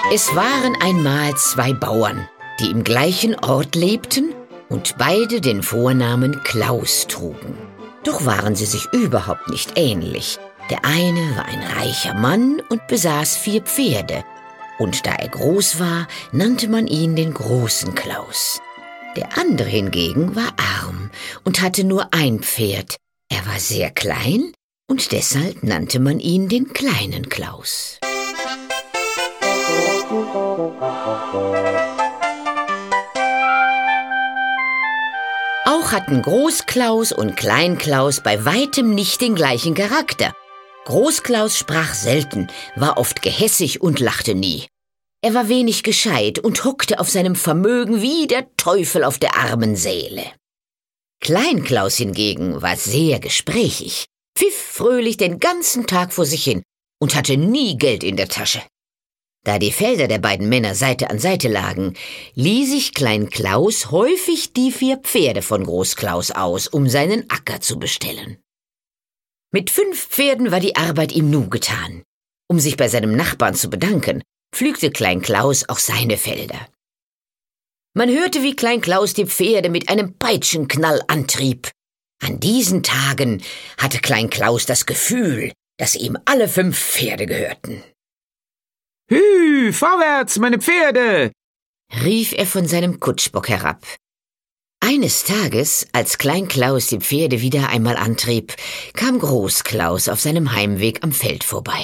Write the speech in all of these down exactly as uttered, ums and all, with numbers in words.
Es waren einmal zwei Bauern, die im gleichen Ort lebten und beide den Vornamen Klaus trugen. Doch waren sie sich überhaupt nicht ähnlich. Der eine war ein reicher Mann und besaß vier Pferde. Und da er groß war, nannte man ihn den großen Klaus. Der andere hingegen war arm und hatte nur ein Pferd. Er war sehr klein und deshalb nannte man ihn den kleinen Klaus. Auch hatten Großklaus und Kleinklaus bei weitem nicht den gleichen Charakter. Großklaus sprach selten, war oft gehässig und lachte nie. Er war wenig gescheit und hockte auf seinem Vermögen wie der Teufel auf der armen Seele. Kleinklaus hingegen war sehr gesprächig, pfiff fröhlich den ganzen Tag vor sich hin und hatte nie Geld in der Tasche. Da die Felder der beiden Männer Seite an Seite lagen, lieh sich Klein Klaus häufig die vier Pferde von Großklaus aus, um seinen Acker zu bestellen. Mit fünf Pferden war die Arbeit ihm nu getan. Um sich bei seinem Nachbarn zu bedanken, pflügte Klein Klaus auch seine Felder. Man hörte, wie Klein Klaus die Pferde mit einem Peitschenknall antrieb. An diesen Tagen hatte Klein Klaus das Gefühl, dass ihm alle fünf Pferde gehörten. »Hü, vorwärts, meine Pferde!« rief er von seinem Kutschbock herab. Eines Tages, als Klein Klaus die Pferde wieder einmal antrieb, kam Großklaus auf seinem Heimweg am Feld vorbei.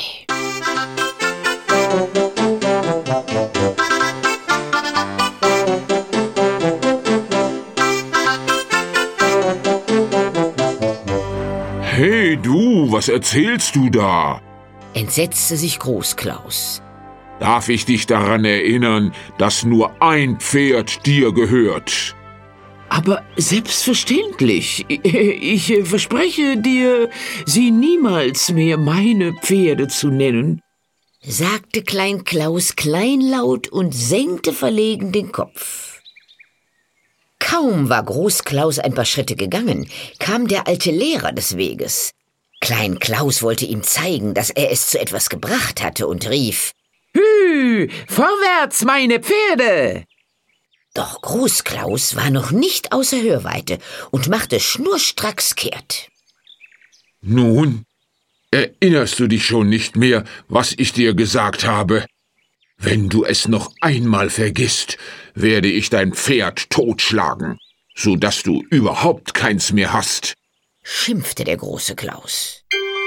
»Hey du, was erzählst du da?« entsetzte sich Großklaus. »Darf ich dich daran erinnern, dass nur ein Pferd dir gehört?« »Aber selbstverständlich. Ich verspreche dir, sie niemals mehr meine Pferde zu nennen«, sagte Klein Klaus kleinlaut und senkte verlegen den Kopf. Kaum war Großklaus ein paar Schritte gegangen, kam der alte Lehrer des Weges. Klein Klaus wollte ihm zeigen, dass er es zu etwas gebracht hatte und rief: »Hü, vorwärts, meine Pferde!« Doch Großklaus war noch nicht außer Hörweite und machte schnurstracks kehrt. »Nun, erinnerst du dich schon nicht mehr, was ich dir gesagt habe? Wenn du es noch einmal vergisst, werde ich dein Pferd totschlagen, so dass du überhaupt keins mehr hast«, schimpfte der große Klaus.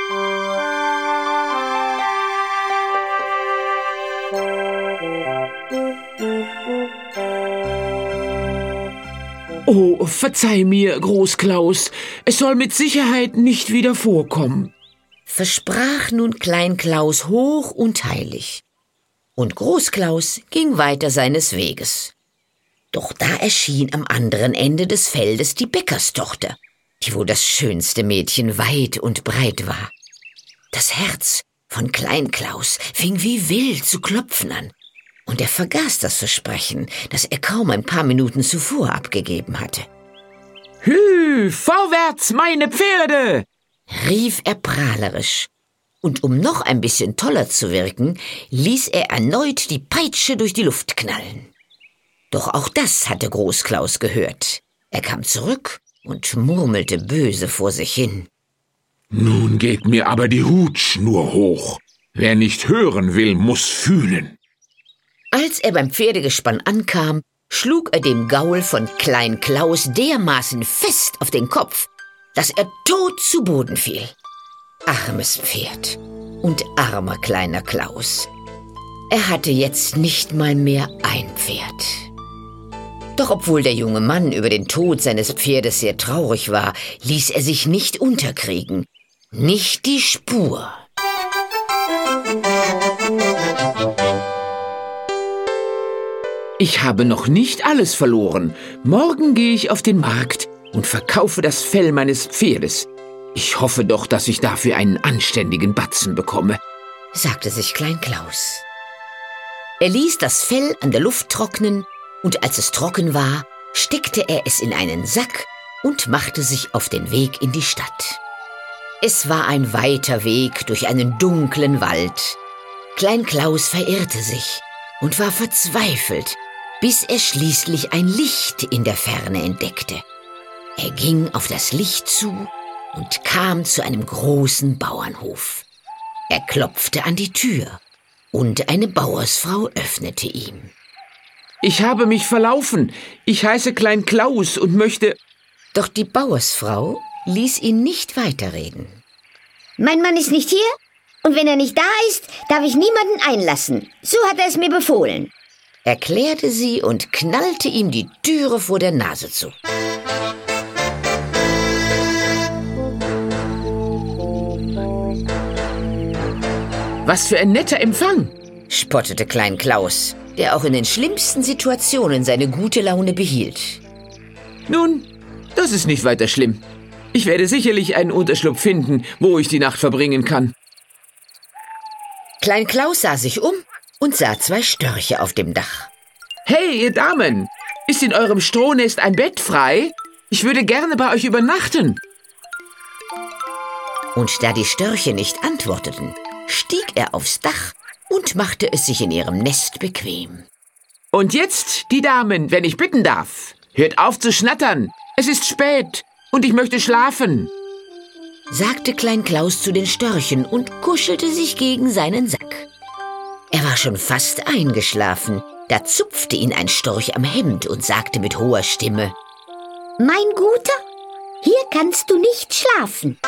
»Oh, verzeih mir, Großklaus, es soll mit Sicherheit nicht wieder vorkommen«, versprach nun Klein Klaus hoch und heilig. Und Großklaus ging weiter seines Weges. Doch da erschien am anderen Ende des Feldes die Bäckerstochter, die wohl das schönste Mädchen weit und breit war. Das Herz von Klein Klaus fing wie wild zu klopfen an, und er vergaß das Versprechen, das er kaum ein paar Minuten zuvor abgegeben hatte. »Hü, vorwärts, meine Pferde!« rief er prahlerisch, und um noch ein bisschen toller zu wirken, ließ er erneut die Peitsche durch die Luft knallen. Doch auch das hatte Großklaus gehört. Er kam zurück und murmelte böse vor sich hin. »Nun geht mir aber die Hutschnur hoch. Wer nicht hören will, muss fühlen.« Als er beim Pferdegespann ankam, schlug er dem Gaul von Klein Klaus dermaßen fest auf den Kopf, dass er tot zu Boden fiel. Armes Pferd und armer kleiner Klaus. Er hatte jetzt nicht mal mehr ein Pferd. Doch obwohl der junge Mann über den Tod seines Pferdes sehr traurig war, ließ er sich nicht unterkriegen. Nicht die Spur. »Ich habe noch nicht alles verloren. Morgen gehe ich auf den Markt und verkaufe das Fell meines Pferdes. Ich hoffe doch, dass ich dafür einen anständigen Batzen bekomme«, sagte sich Klein Klaus. Er ließ das Fell an der Luft trocknen, und als es trocken war, steckte er es in einen Sack und machte sich auf den Weg in die Stadt. Es war ein weiter Weg durch einen dunklen Wald. Klein Klaus verirrte sich. und war verzweifelt, bis er schließlich ein Licht in der Ferne entdeckte. Er ging auf das Licht zu und kam zu einem großen Bauernhof. Er klopfte an die Tür und eine Bauersfrau öffnete ihm. »Ich habe mich verlaufen. Ich heiße Klein Klaus und möchte...« Doch die Bauersfrau ließ ihn nicht weiterreden. »Mein Mann ist nicht hier und wenn er nicht da ist, darf ich niemanden einlassen. So hat er es mir befohlen«, erklärte sie und knallte ihm die Türe vor der Nase zu. »Was für ein netter Empfang«, spottete Klein Klaus, der auch in den schlimmsten Situationen seine gute Laune behielt. »Nun, das ist nicht weiter schlimm. Ich werde sicherlich einen Unterschlupf finden, wo ich die Nacht verbringen kann.« Klein Klaus sah sich um und sah zwei Störche auf dem Dach. »Hey, ihr Damen, ist in eurem Strohnest ein Bett frei? Ich würde gerne bei euch übernachten.« Und da die Störche nicht antworteten, stieg er aufs Dach und machte es sich in ihrem Nest bequem. »Und jetzt, die Damen, wenn ich bitten darf, hört auf zu schnattern. Es ist spät und ich möchte schlafen«, sagte Klein Klaus zu den Störchen und kuschelte sich gegen seinen Sack. Er war schon fast eingeschlafen, da zupfte ihn ein Storch am Hemd und sagte mit hoher Stimme: »Mein Guter, hier kannst du nicht schlafen.«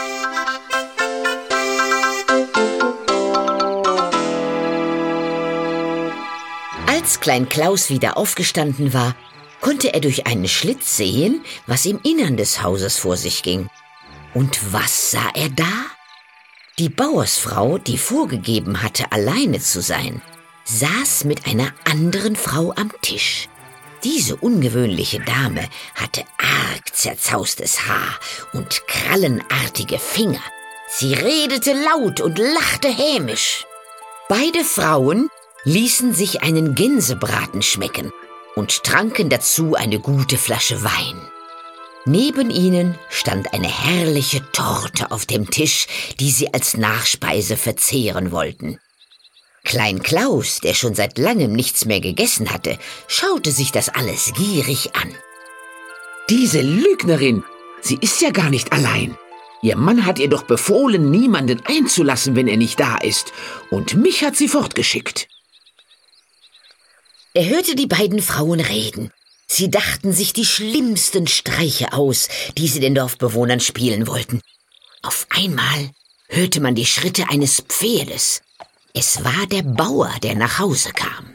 Als Klein Klaus wieder aufgestanden war, konnte er durch einen Schlitz sehen, was im Innern des Hauses vor sich ging. Und was sah er da? Die Bauersfrau, die vorgegeben hatte, alleine zu sein, saß mit einer anderen Frau am Tisch. Diese ungewöhnliche Dame hatte arg zerzaustes Haar und krallenartige Finger. Sie redete laut und lachte hämisch. Beide Frauen ließen sich einen Gänsebraten schmecken und tranken dazu eine gute Flasche Wein. Neben ihnen stand eine herrliche Torte auf dem Tisch, die sie als Nachspeise verzehren wollten. Klein Klaus, der schon seit langem nichts mehr gegessen hatte, schaute sich das alles gierig an. »Diese Lügnerin, sie ist ja gar nicht allein. Ihr Mann hat ihr doch befohlen, niemanden einzulassen, wenn er nicht da ist, und mich hat sie fortgeschickt.« Er hörte die beiden Frauen reden. Sie dachten sich die schlimmsten Streiche aus, die sie den Dorfbewohnern spielen wollten. Auf einmal hörte man die Schritte eines Pferdes. Es war der Bauer, der nach Hause kam.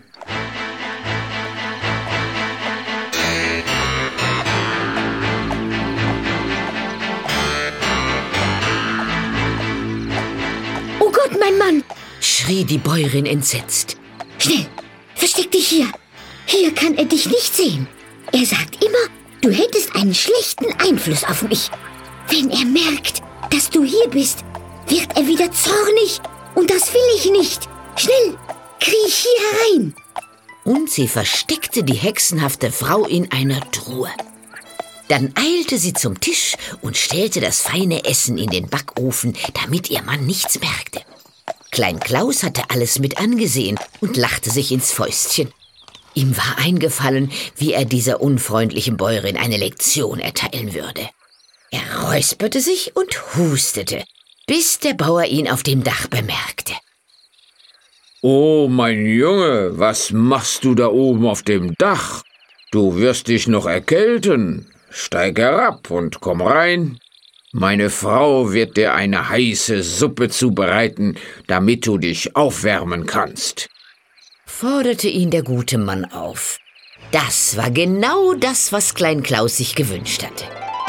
»Oh Gott, mein Mann«, schrie die Bäuerin entsetzt. »Schnell, versteck dich hier. Hier kann er dich nicht sehen. Er sagt immer, du hättest einen schlechten Einfluss auf mich. Wenn er merkt, dass du hier bist, wird er wieder zornig. Und das will ich nicht. Schnell, kriech hier herein.« Und sie versteckte die hexenhafte Frau in einer Truhe. Dann eilte sie zum Tisch und stellte das feine Essen in den Backofen, damit ihr Mann nichts merkte. Klein Klaus hatte alles mit angesehen und lachte sich ins Fäustchen. Ihm war eingefallen, wie er dieser unfreundlichen Bäuerin eine Lektion erteilen würde. Er räusperte sich und hustete, bis der Bauer ihn auf dem Dach bemerkte. »Oh, mein Junge, was machst du da oben auf dem Dach? Du wirst dich noch erkälten. Steig herab und komm rein. Meine Frau wird dir eine heiße Suppe zubereiten, damit du dich aufwärmen kannst«, forderte ihn der gute Mann auf. Das war genau das, was Klein Klaus sich gewünscht hatte.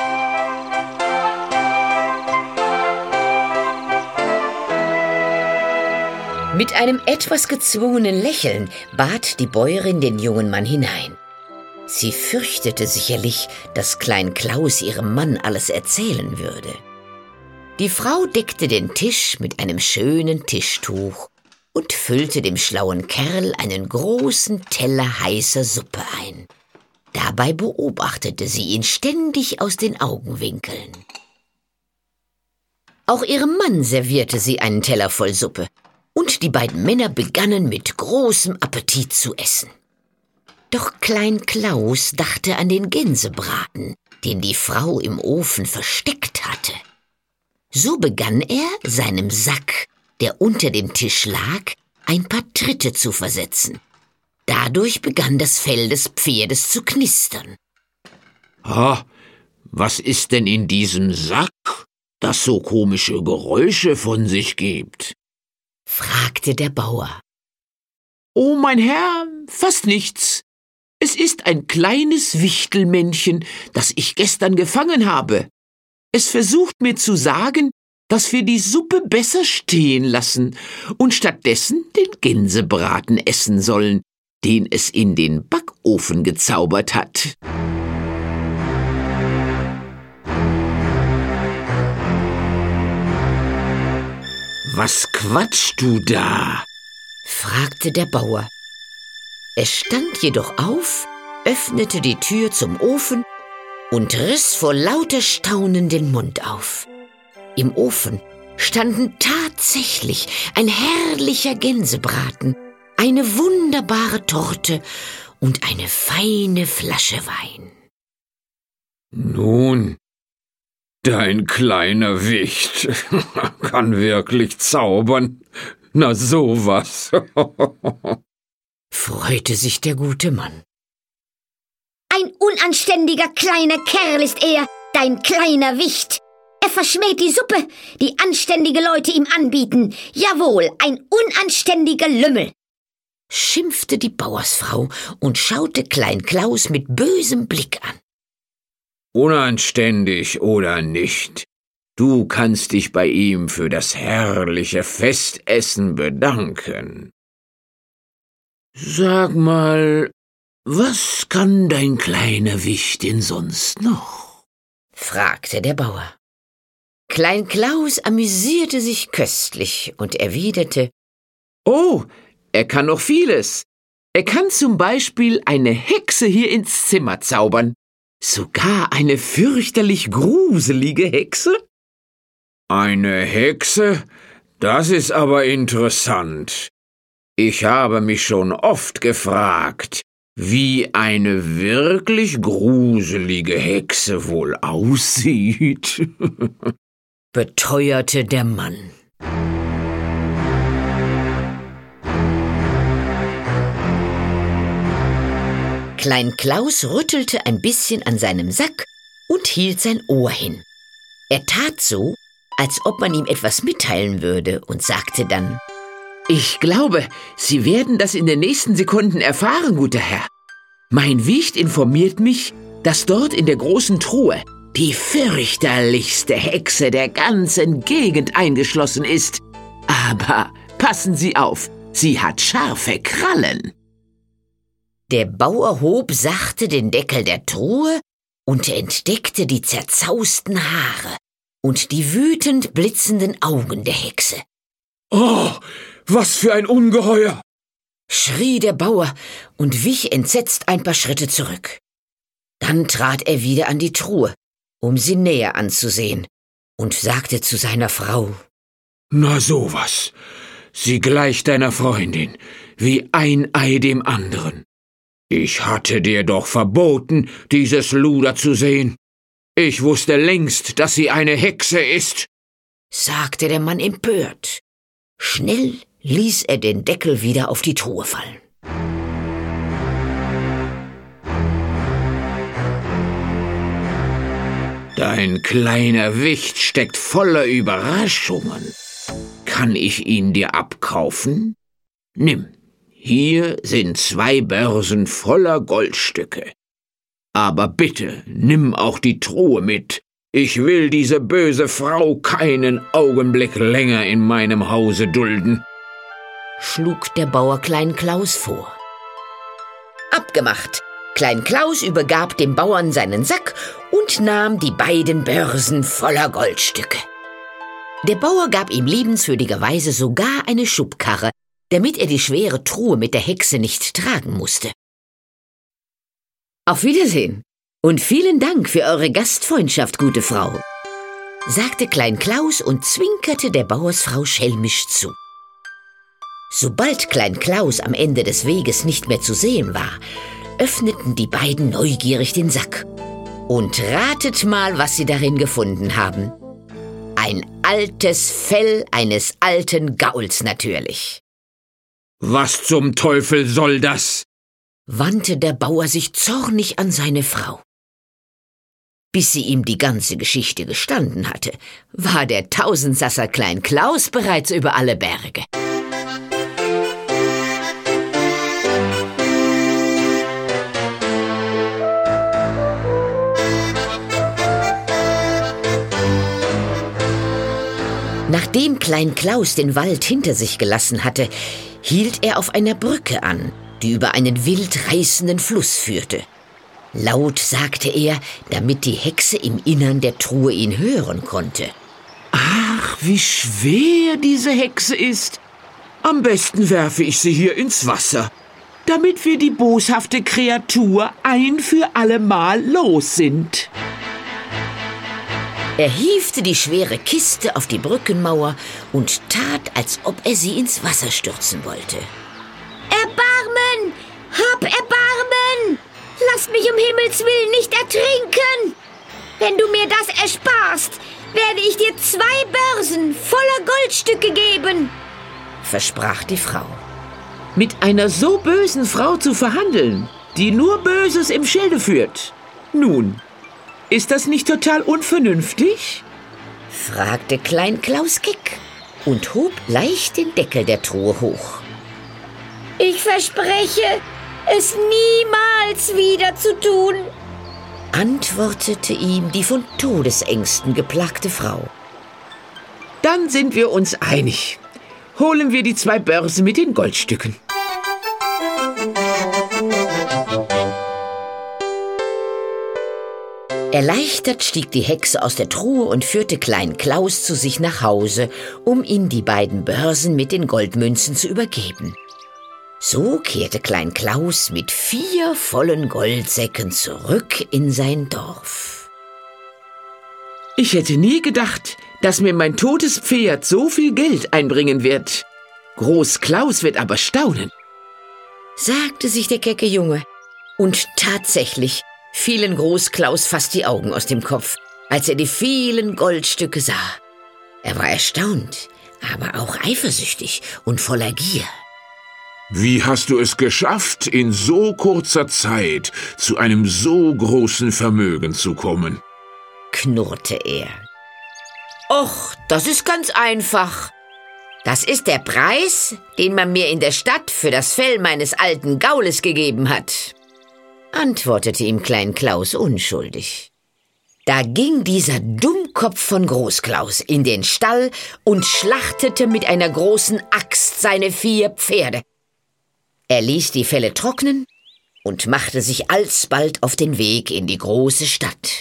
Mit einem etwas gezwungenen Lächeln bat die Bäuerin den jungen Mann hinein. Sie fürchtete sicherlich, dass Klein Klaus ihrem Mann alles erzählen würde. Die Frau deckte den Tisch mit einem schönen Tischtuch und füllte dem schlauen Kerl einen großen Teller heißer Suppe ein. Dabei beobachtete sie ihn ständig aus den Augenwinkeln. Auch ihrem Mann servierte sie einen Teller voll Suppe. und die beiden Männer begannen mit großem Appetit zu essen. Doch Klein Klaus dachte an den Gänsebraten, den die Frau im Ofen versteckt hatte. So begann er, seinem Sack, der unter dem Tisch lag, ein paar Tritte zu versetzen. Dadurch begann das Fell des Pferdes zu knistern. Ah, was ist denn in diesem Sack, das so komische Geräusche von sich gibt?« fragte der Bauer. »Oh, mein Herr, fast nichts. Es ist ein kleines Wichtelmännchen, das ich gestern gefangen habe. Es versucht mir zu sagen, dass wir die Suppe besser stehen lassen und stattdessen den Gänsebraten essen sollen, den es in den Backofen gezaubert hat.« »Was quatschst du da?« fragte der Bauer. Er stand jedoch auf, öffnete die Tür zum Ofen und riss vor lauter Staunen den Mund auf. Im Ofen standen tatsächlich ein herrlicher Gänsebraten, eine wunderbare Torte und eine feine Flasche Wein. »Nun, dein kleiner Wicht kann wirklich zaubern. Na sowas«, freute sich der gute Mann. »Ein unanständiger kleiner Kerl ist er, dein kleiner Wicht. Er verschmäht die Suppe, die anständige Leute ihm anbieten. Jawohl, ein unanständiger Lümmel«, schimpfte die Bauersfrau und schaute Klein Klaus mit bösem Blick an. »Unanständig oder nicht, du kannst dich bei ihm für das herrliche Festessen bedanken. Sag mal, was kann dein kleiner Wicht denn sonst noch?« fragte der Bauer. Klein Klaus amüsierte sich köstlich und erwiderte: »Oh, er kann noch vieles. Er kann zum Beispiel eine Hexe hier ins Zimmer zaubern. Sogar eine fürchterlich gruselige Hexe?« »Eine Hexe? Das ist aber interessant. Ich habe mich schon oft gefragt, wie eine wirklich gruselige Hexe wohl aussieht«, beteuerte der Mann. Klein Klaus rüttelte ein bisschen an seinem Sack und hielt sein Ohr hin. Er tat so, als ob man ihm etwas mitteilen würde, und sagte dann: »Ich glaube, Sie werden das in den nächsten Sekunden erfahren, guter Herr. Mein Wicht informiert mich, dass dort in der großen Truhe die fürchterlichste Hexe der ganzen Gegend eingeschlossen ist. Aber passen Sie auf, sie hat scharfe Krallen.« Der Bauer hob sachte den Deckel der Truhe und entdeckte die zerzausten Haare und die wütend blitzenden Augen der Hexe. »Oh, was für ein Ungeheuer«, schrie der Bauer und wich entsetzt ein paar Schritte zurück. Dann trat er wieder an die Truhe, um sie näher anzusehen, und sagte zu seiner Frau: »Na sowas, sie gleicht deiner Freundin wie ein Ei dem anderen. Ich hatte dir doch verboten, dieses Luder zu sehen. Ich wusste längst, dass sie eine Hexe ist«, sagte der Mann empört. Schnell ließ er den Deckel wieder auf die Truhe fallen. »Dein kleiner Wicht steckt voller Überraschungen. Kann ich ihn dir abkaufen? Nimm, hier sind zwei Börsen voller Goldstücke. Aber bitte, nimm auch die Truhe mit. Ich will diese böse Frau keinen Augenblick länger in meinem Hause dulden«, schlug der Bauer Klein Klaus vor. Abgemacht. Klein Klaus übergab dem Bauern seinen Sack und nahm die beiden Börsen voller Goldstücke. Der Bauer gab ihm liebenswürdigerweise sogar eine Schubkarre, damit er die schwere Truhe mit der Hexe nicht tragen musste. »Auf Wiedersehen und vielen Dank für eure Gastfreundschaft, gute Frau«, sagte Klein Klaus und zwinkerte der Bauersfrau schelmisch zu. Sobald Klein Klaus am Ende des Weges nicht mehr zu sehen war, öffneten die beiden neugierig den Sack. Und ratet mal, was sie darin gefunden haben. Ein altes Fell eines alten Gauls natürlich. Was zum Teufel soll das? Wandte der Bauer sich zornig an seine Frau. Bis sie ihm die ganze Geschichte gestanden hatte, war der Tausendsasser Klein Klaus bereits über alle Berge. Nachdem Klein Klaus den Wald hinter sich gelassen hatte, hielt er auf einer Brücke an, die über einen wild reißenden Fluss führte. Laut sagte er, damit die Hexe im Innern der Truhe ihn hören konnte. Ach, wie schwer diese Hexe ist. Am besten werfe ich sie hier ins Wasser, damit wir die boshafte Kreatur ein für allemal los sind. Er hiefte die schwere Kiste auf die Brückenmauer und tat, als ob er sie ins Wasser stürzen wollte. Erbarmen! Hab Erbarmen! Lass mich um Himmels Willen nicht ertrinken! Wenn du mir das ersparst, werde ich dir zwei Börsen voller Goldstücke geben, versprach die Frau. Mit einer so bösen Frau zu verhandeln, die nur Böses im Schilde führt. Nun, ist das nicht total unvernünftig? Fragte Klein Klaus keck und hob leicht den Deckel der Truhe hoch. Ich verspreche, es niemals wieder zu tun, antwortete ihm die von Todesängsten geplagte Frau. Dann sind wir uns einig. Holen wir die zwei Börsen mit den Goldstücken. Erleichtert stieg die Hexe aus der Truhe und führte Klein Klaus zu sich nach Hause, um ihm die beiden Börsen mit den Goldmünzen zu übergeben. So kehrte Klein Klaus mit vier vollen Goldsäcken zurück in sein Dorf. Ich hätte nie gedacht, dass mir mein totes Pferd so viel Geld einbringen wird. Groß Klaus wird aber staunen, sagte sich der kecke Junge. Und tatsächlich fielen Groß Klaus fast die Augen aus dem Kopf, als er die vielen Goldstücke sah. Er war erstaunt, aber auch eifersüchtig und voller Gier. Wie hast du es geschafft, in so kurzer Zeit zu einem so großen Vermögen zu kommen? Knurrte er. Och, das ist ganz einfach. Das ist der Preis, den man mir in der Stadt für das Fell meines alten Gaules gegeben hat, antwortete ihm Klein Klaus unschuldig. Da ging dieser Dummkopf von Groß Klaus in den Stall und schlachtete mit einer großen Axt seine vier Pferde. Er ließ die Felle trocknen und machte sich alsbald auf den Weg in die große Stadt.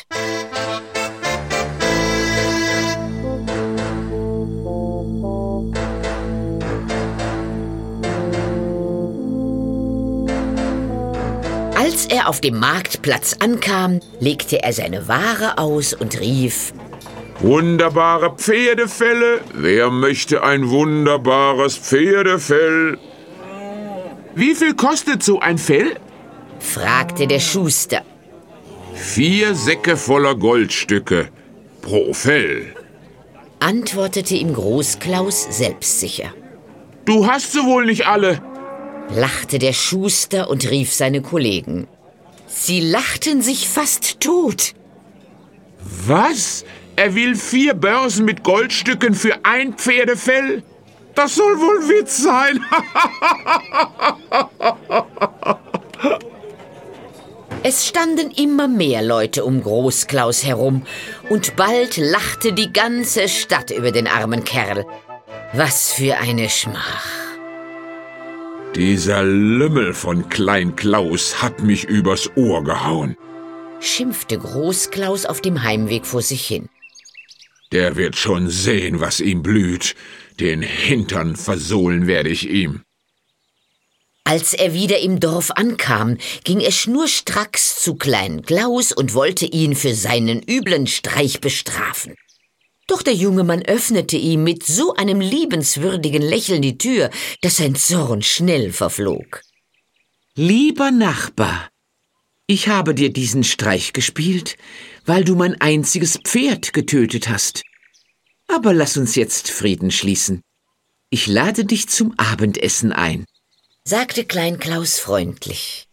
Als er auf dem Marktplatz ankam, legte er seine Ware aus und rief: Wunderbare Pferdefelle, wer möchte ein wunderbares Pferdefell? Wie viel kostet so ein Fell? Fragte der Schuster. Vier Säcke voller Goldstücke pro Fell, antwortete ihm Groß Klaus selbstsicher. Du hast sie wohl nicht alle, lachte der Schuster und rief seine Kollegen. Sie lachten sich fast tot. Was? Er will vier Börsen mit Goldstücken für ein Pferdefell? Das soll wohl Witz sein. Es standen immer mehr Leute um Groß Klaus herum und bald lachte die ganze Stadt über den armen Kerl. Was für eine Schmach. Dieser Lümmel von Klein Klaus hat mich übers Ohr gehauen, schimpfte Groß Klaus auf dem Heimweg vor sich hin. Der wird schon sehen, was ihm blüht. Den Hintern versohlen werde ich ihm. Als er wieder im Dorf ankam, ging er schnurstracks zu Klein Klaus und wollte ihn für seinen üblen Streich bestrafen. Doch der junge Mann öffnete ihm mit so einem liebenswürdigen Lächeln die Tür, dass sein Zorn schnell verflog. »Lieber Nachbar, ich habe dir diesen Streich gespielt, weil du mein einziges Pferd getötet hast. Aber lass uns jetzt Frieden schließen. Ich lade dich zum Abendessen ein«, sagte Klein Klaus freundlich.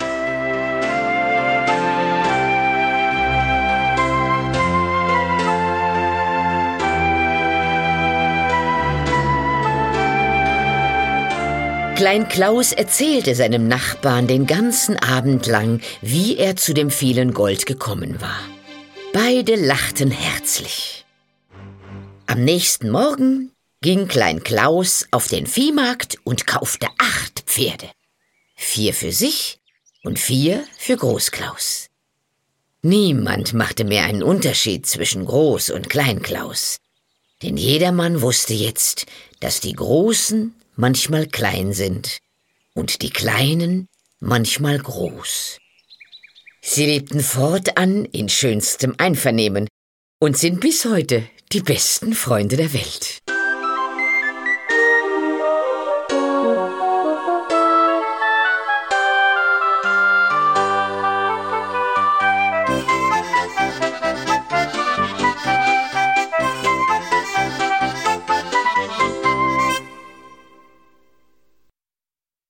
Klein Klaus erzählte seinem Nachbarn den ganzen Abend lang, wie er zu dem vielen Gold gekommen war. Beide lachten herzlich. Am nächsten Morgen ging Klein Klaus auf den Viehmarkt und kaufte acht Pferde. Vier für sich und vier für Großklaus. Niemand machte mehr einen Unterschied zwischen Groß- und Klein Klaus. Denn jedermann wusste jetzt, dass die Großen manchmal klein sind und die Kleinen manchmal groß. Sie lebten fortan in schönstem Einvernehmen und sind bis heute die besten Freunde der Welt.